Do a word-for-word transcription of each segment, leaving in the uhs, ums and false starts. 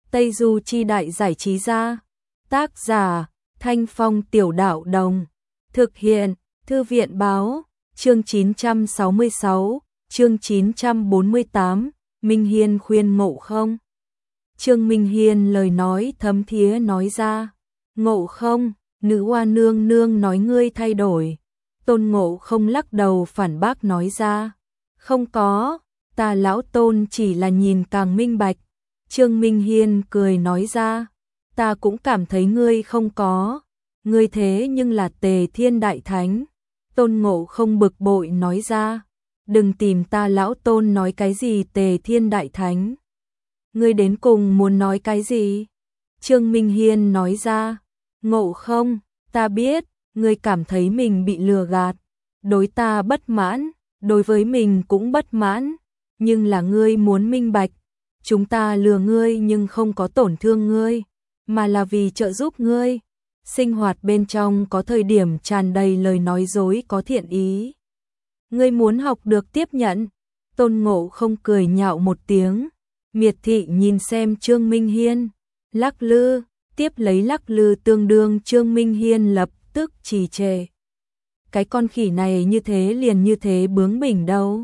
Tây Du Chi Đại Giải Trí Gia. Tác giả Thanh Phong Tiểu Đạo Đồng. Thực hiện Thư viện Báo. Chương chín trăm sáu mươi sáu, chương chín trăm bốn mươi tám, Minh Hiên khuyên Ngộ Không. Trương Minh Hiên lời nói thấm thía nói ra, Ngộ Không, nữ hoa nương nương nói ngươi thay đổi. Tôn Ngộ Không lắc đầu phản bác nói ra, không có, ta lão Tôn chỉ là nhìn càng minh bạch. Trương Minh Hiên cười nói ra, ta cũng cảm thấy ngươi không có, ngươi thế nhưng là Tề Thiên Đại Thánh. Tôn Ngộ Không bực bội nói ra, đừng tìm ta lão Tôn nói cái gì Tề Thiên Đại Thánh. Ngươi đến cùng muốn nói cái gì? Trương Minh Hiên nói ra, Ngộ Không, ta biết, ngươi cảm thấy mình bị lừa gạt, đối ta bất mãn, đối với mình cũng bất mãn, nhưng là ngươi muốn minh bạch, chúng ta lừa ngươi nhưng không có tổn thương ngươi, mà là vì trợ giúp ngươi. Sinh hoạt bên trong có thời điểm tràn đầy lời nói dối có thiện ý. Ngươi muốn học được tiếp nhận. Tôn Ngộ Không cười nhạo một tiếng, miệt thị nhìn xem Trương Minh Hiên, lắc lư, tiếp lấy lắc lư tương đương. Trương Minh Hiên lập tức trì trệ. Cái con khỉ này như thế liền như thế bướng bỉnh đâu.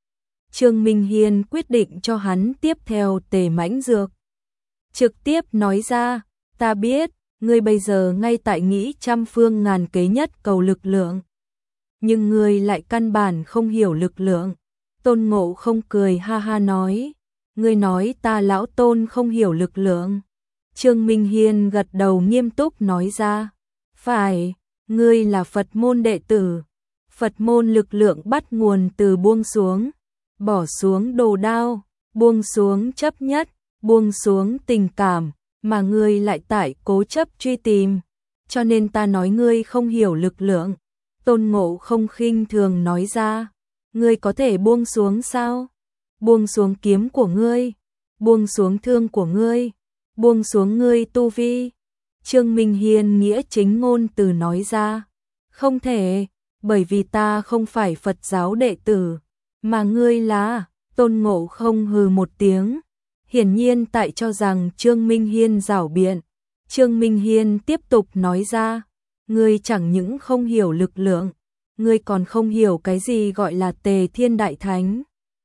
Trương Minh Hiên quyết định cho hắn tiếp theo tề mãnh dược. Trực tiếp nói ra, ta biết, ngươi bây giờ ngay tại nghĩ trăm phương ngàn kế nhất cầu lực lượng. Nhưng ngươi lại căn bản không hiểu lực lượng. Tôn Ngộ Không cười ha ha nói, ngươi nói ta lão Tôn không hiểu lực lượng. Trương Minh Hiên gật đầu nghiêm túc nói ra, phải, ngươi là Phật môn đệ tử. Phật môn lực lượng bắt nguồn từ buông xuống, bỏ xuống đồ đao, buông xuống chấp nhất, buông xuống tình cảm, mà ngươi lại tại cố chấp truy tìm, cho nên ta nói ngươi không hiểu lực lượng. Tôn Ngộ Không khinh thường nói ra, ngươi có thể buông xuống sao? Buông xuống kiếm của ngươi, buông xuống thương của ngươi, buông xuống ngươi tu vi. Trương Minh Hiên nghĩa chính ngôn từ nói ra, không thể, bởi vì ta không phải Phật giáo đệ tử, mà ngươi là. Tôn Ngộ Không hừ một tiếng, hiển nhiên tại cho rằng Trương Minh Hiên giảo biện. Trương Minh Hiên tiếp tục nói ra, ngươi chẳng những không hiểu lực lượng, ngươi còn không hiểu cái gì gọi là Tề Thiên Đại Thánh.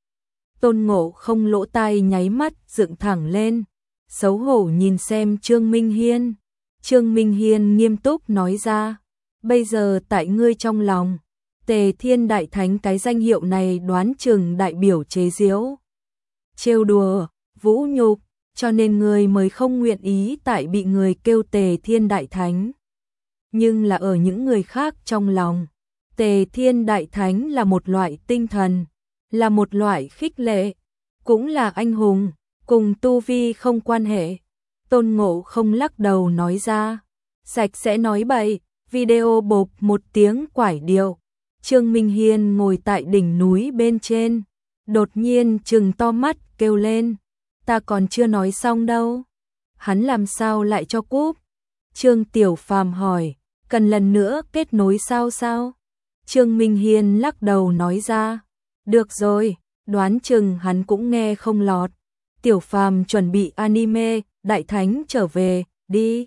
Tôn Ngộ Không lỗ tai nháy mắt dựng thẳng lên, xấu hổ nhìn xem Trương Minh Hiên. Trương Minh Hiên nghiêm túc nói ra, bây giờ tại ngươi trong lòng, Tề Thiên Đại Thánh cái danh hiệu này đoán chừng đại biểu chế giễu, trêu đùa, vũ nhục, cho nên ngươi mới không nguyện ý tại bị người kêu Tề Thiên Đại Thánh. Nhưng là ở những người khác trong lòng, Tề Thiên Đại Thánh là một loại tinh thần, là một loại khích lệ, cũng là anh hùng, cùng tu vi không quan hệ. Tôn Ngộ Không lắc đầu nói ra, sạch sẽ nói bậy. Video bộp một tiếng quải điệu. Trương Minh Hiên ngồi tại đỉnh núi bên trên, đột nhiên trừng to mắt kêu lên, ta còn chưa nói xong đâu. Hắn làm sao lại cho cúp? Trương Tiểu Phàm hỏi, cần lần nữa kết nối sao sao? Trương Minh Hiên lắc đầu nói ra, được rồi, đoán chừng hắn cũng nghe không lọt. Tiểu Phàm chuẩn bị anime, Đại Thánh trở về, đi.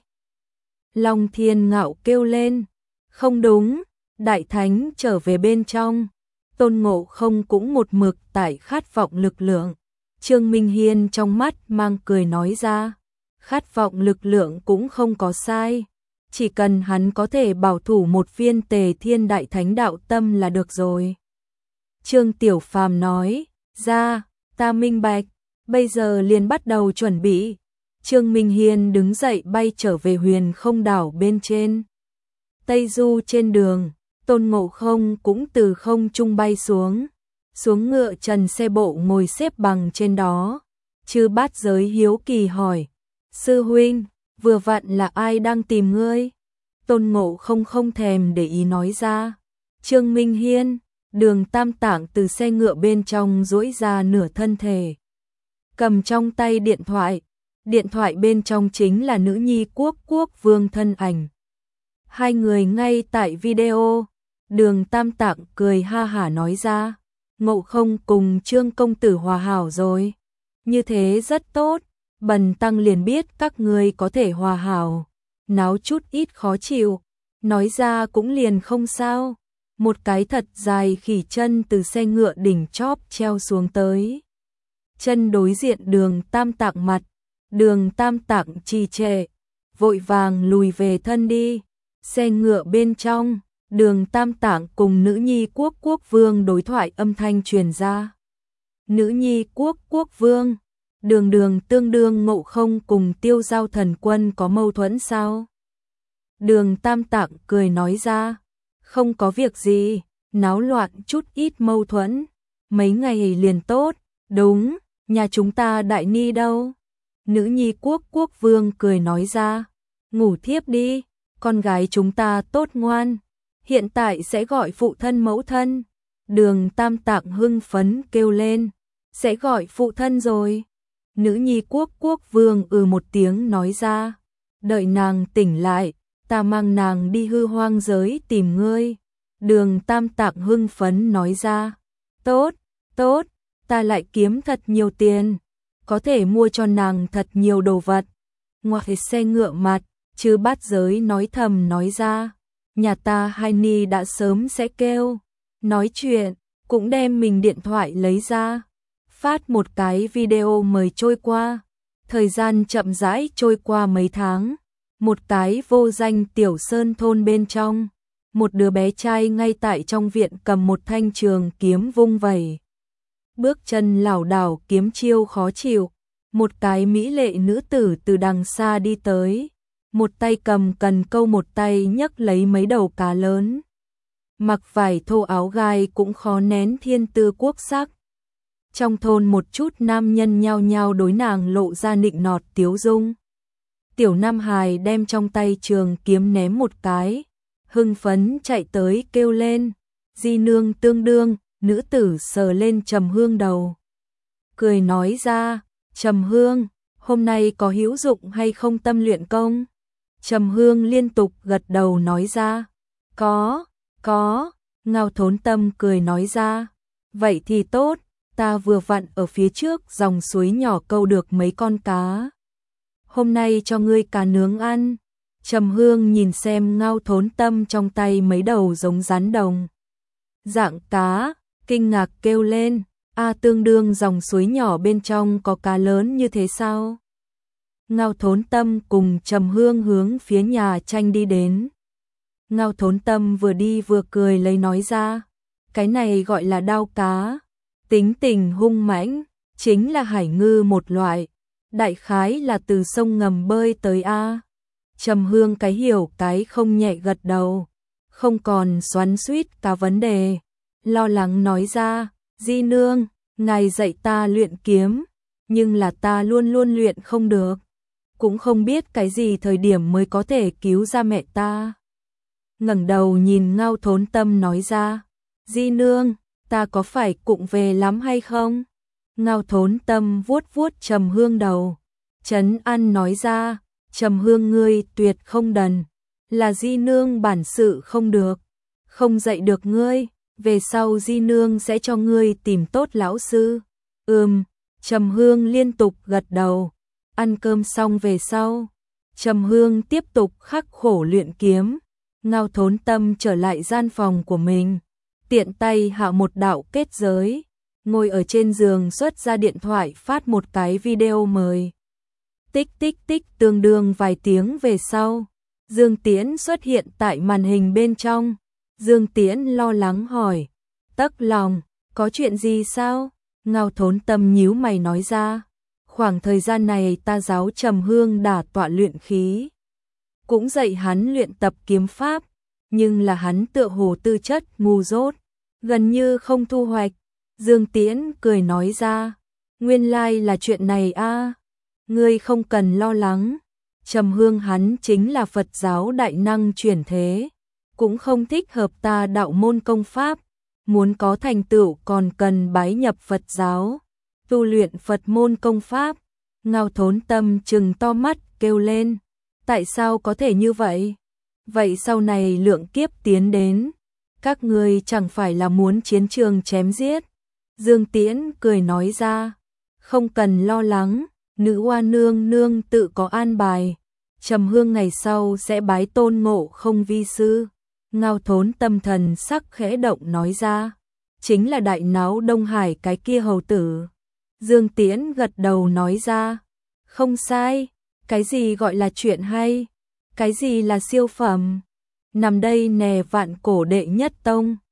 Long Thiên Ngạo kêu lên, không đúng, Đại Thánh trở về bên trong. Tôn Ngộ Không cũng một mực tại khát vọng lực lượng. Trương Minh Hiên trong mắt mang cười nói ra, khát vọng lực lượng cũng không có sai, chỉ cần hắn có thể bảo thủ một viên Tề Thiên Đại Thánh đạo tâm là được rồi. Trương Tiểu Phàm nói, ra, ta minh bạch, bây giờ liền bắt đầu chuẩn bị. Trương Minh Hiên đứng dậy bay trở về Huyền Không đảo bên trên. Tây Du trên đường, Tôn Ngộ Không cũng từ không trung bay xuống, xuống ngựa trần xe bộ ngồi xếp bằng trên đó. Chư Bát Giới hiếu kỳ hỏi, sư huynh, vừa vặn là ai đang tìm ngươi? Tôn Ngộ Không không thèm để ý nói ra, Trương Minh Hiên. Đường Tam Tạng từ xe ngựa bên trong duỗi ra nửa thân thể, cầm trong tay điện thoại. Điện thoại bên trong chính là nữ nhi Quốc Quốc Vương thân ảnh. Hai người ngay tại video. Đường Tam Tạng cười ha hả nói ra, Ngộ Không cùng Trương công tử hòa hảo rồi. Như thế rất tốt. Bần tăng liền biết các ngươi có thể hòa hảo, náo chút ít khó chịu, nói ra cũng liền không sao. Một cái thật dài khỉ chân từ xe ngựa đỉnh chóp treo xuống tới. Chân đối diện Đường Tam Tạng mặt, Đường Tam Tạng trì trệ, vội vàng lùi về thân đi. Xe ngựa bên trong, Đường Tam Tạng cùng nữ nhi Quốc Quốc Vương đối thoại âm thanh truyền ra. Nữ nhi Quốc Quốc Vương, Đường Đường tương đương Ngộ Không cùng Tiêu Giao Thần Quân có mâu thuẫn sao? Đường Tam Tạng cười nói ra, không có việc gì, náo loạn chút ít mâu thuẫn, mấy ngày liền tốt. Đúng, nhà chúng ta đại ni đâu? Nữ nhi Quốc Quốc Vương cười nói ra, ngủ thiếp đi, con gái chúng ta tốt ngoan, hiện tại sẽ gọi phụ thân mẫu thân. Đường Tam Tạng hưng phấn kêu lên, sẽ gọi phụ thân rồi. Nữ nhi Quốc Quốc Vương ừ một tiếng nói ra, đợi nàng tỉnh lại, ta mang nàng đi hư hoang giới tìm ngươi. Đường Tam Tạng hưng phấn nói ra, tốt, tốt, ta lại kiếm thật nhiều tiền, có thể mua cho nàng thật nhiều đồ vật. Ngoại xe ngựa mặt, Chư Bát Giới nói thầm nói ra, nhà ta hai ni đã sớm sẽ kêu. Nói chuyện, cũng đem mình điện thoại lấy ra, phát một cái video mời trôi qua. Thời gian chậm rãi trôi qua mấy tháng, một cái vô danh tiểu sơn thôn bên trong, một đứa bé trai ngay tại trong viện cầm một thanh trường kiếm vung vẩy. Bước chân lảo đảo kiếm chiêu khó chịu, một cái mỹ lệ nữ tử từ đằng xa đi tới, một tay cầm cần câu một tay nhấc lấy mấy đầu cá lớn. Mặc vải thô áo gai cũng khó nén thiên tư quốc sắc. Trong thôn một chút nam nhân nhao nhao đối nàng lộ ra nịnh nọt tiếu dung. Tiểu Nam Hài đem trong tay trường kiếm ném một cái, hưng phấn chạy tới kêu lên, di nương tương đương. Nữ tử sờ lên Trầm Hương đầu, cười nói ra, Trầm Hương, hôm nay có hữu dụng hay không tâm luyện công? Trầm Hương liên tục gật đầu nói ra, có, có. Ngao Thốn Tâm cười nói ra, vậy thì tốt, ta vừa vặn ở phía trước dòng suối nhỏ câu được mấy con cá. Hôm nay cho ngươi cá nướng ăn. Trầm Hương nhìn xem Ngao Thốn Tâm trong tay mấy đầu giống rắn đồng dạng cá, kinh ngạc kêu lên, a tương đương dòng suối nhỏ bên trong có cá lớn như thế sao? Ngao Thốn Tâm cùng Trầm Hương hướng phía nhà tranh đi đến. Ngao Thốn Tâm vừa đi vừa cười lấy nói ra, cái này gọi là đao cá, tính tình hung mãnh, chính là hải ngư một loại, đại khái là từ sông ngầm bơi tới a. Trầm Hương cái hiểu cái không nhẹ gật đầu, không còn xoắn xuýt cả vấn đề, lo lắng nói ra, di nương, ngài dạy ta luyện kiếm, nhưng là ta luôn luôn luyện không được, cũng không biết cái gì thời điểm mới có thể cứu ra mẹ ta. Ngẩng đầu nhìn Ngao Thốn Tâm nói ra, di nương, ta có phải cụng về lắm hay không? Ngao Thốn Tâm vuốt vuốt Trầm Hương đầu, trấn an nói ra, Trầm Hương ngươi tuyệt không đần, là di nương bản sự không được, không dạy được ngươi, về sau di nương sẽ cho ngươi tìm tốt lão sư. Ừm, Trầm Hương liên tục gật đầu. Ăn cơm xong về sau, Trầm Hương tiếp tục khắc khổ luyện kiếm. Ngao Thốn Tâm trở lại gian phòng của mình, tiện tay hạ một đạo kết giới, ngồi ở trên giường xuất ra điện thoại phát một cái video mời. Tích tích tích tương đương vài tiếng về sau, Dương Tiễn xuất hiện tại màn hình bên trong. Dương Tiễn lo lắng hỏi, Tấc Lòng, có chuyện gì sao? Ngao Thốn Tâm nhíu mày nói ra, khoảng thời gian này ta giáo Trầm Hương đả tọa luyện khí, cũng dạy hắn luyện tập kiếm pháp, nhưng là hắn tựa hồ tư chất ngu dốt, gần như không thu hoạch. Dương Tiễn cười nói ra, nguyên lai là chuyện này a, ngươi không cần lo lắng, Trầm Hương hắn chính là Phật giáo đại năng chuyển thế, cũng không thích hợp ta đạo môn công pháp, muốn có thành tựu còn cần bái nhập Phật giáo, tu luyện Phật môn công pháp. Ngao Thốn Tâm trừng to mắt kêu lên, tại sao có thể như vậy? Vậy sau này lượng kiếp tiến đến, các ngươi chẳng phải là muốn chiến trường chém giết? Dương Tiễn cười nói ra, không cần lo lắng, Nữ oa nương nương tự có an bài, Trầm Hương ngày sau sẽ bái Tôn Ngộ Không vi sư. Ngao Thốn tâm thần sắc khẽ động nói ra, chính là đại náo Đông Hải cái kia hầu tử. Dương Tiễn gật đầu nói ra, không sai, cái gì gọi là chuyện hay, cái gì là siêu phẩm, nằm đây nè vạn cổ đệ nhất tông.